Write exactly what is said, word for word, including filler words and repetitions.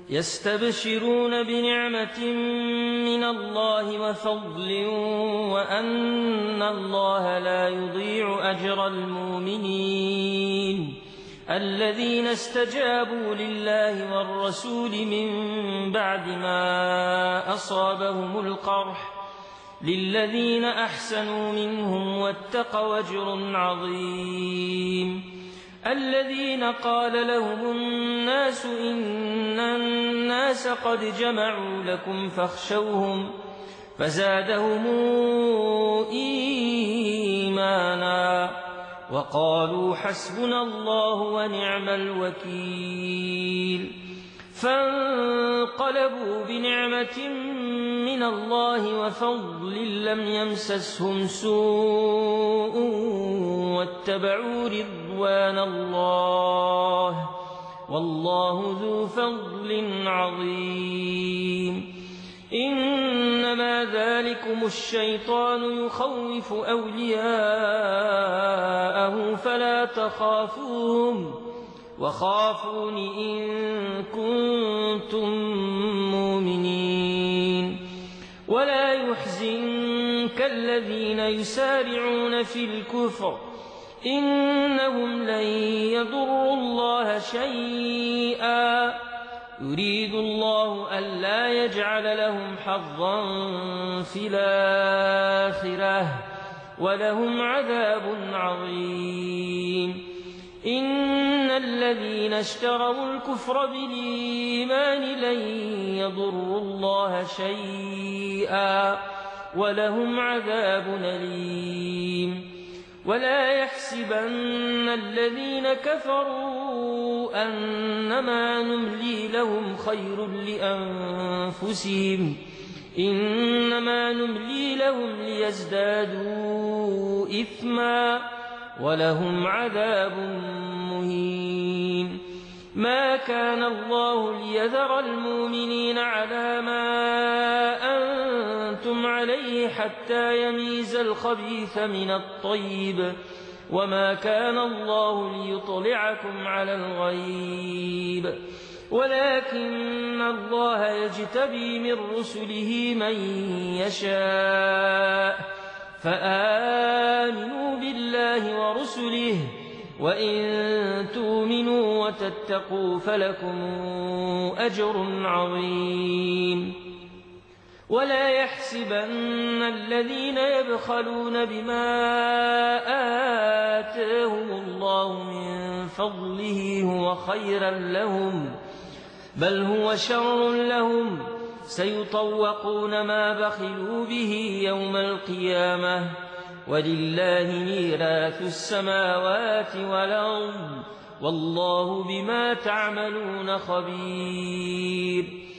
يستبشرون بنعمة من الله وفضل وأن الله لا يضيع أجر المؤمنين الذين استجابوا لله والرسول من بعد ما أصابهم القرح للذين أحسنوا منهم واتقوا أجر عظيم الذين قال لهم الناس إن الناس قد جمعوا لكم فاخشوهم فزادهم إيمانا وقالوا حسبنا الله ونعم الوكيل فانقلبوا بنعمة من الله وفضل لم يمسسهم سوء واتبعوا رضوان الله والله ذو فضل عظيم إنما ذلكم الشيطان يخوف أولياءه فلا تخافوهم وخافون إن كنتم مؤمنين ولا يحزنك الذين يسارعون في الكفر إنهم لن يضروا الله شيئا يريد الله ألا يجعل لهم حظا في الآخرة ولهم عذاب عظيم إن الذين اشتروا الكفر بالإيمان لن يضروا الله شيئا ولهم عذاب أليم ولا يحسبن الذين كفروا أنما نملي لهم خير لأنفسهم إنما نملي لهم ليزدادوا إثما ولهم عذاب مهين ما كان الله ليذر المؤمنين على ما أنتم عليه حتى يميز الخبيث من الطيب وما كان الله ليطلعكم على الغيب ولكن الله يجتبي من رسله من يشاء فآمنوا بالله ورسله وإن تؤمنوا وتتقوا فلكم أجر عظيم ولا يحسبن الذين يبخلون بما آتاهم الله من فضله هو خيرا لهم بل هو شر لهم سيطوقون ما بخلوا به يوم القيامة ولله ميراث السماوات والأرض والله بما تعملون خبير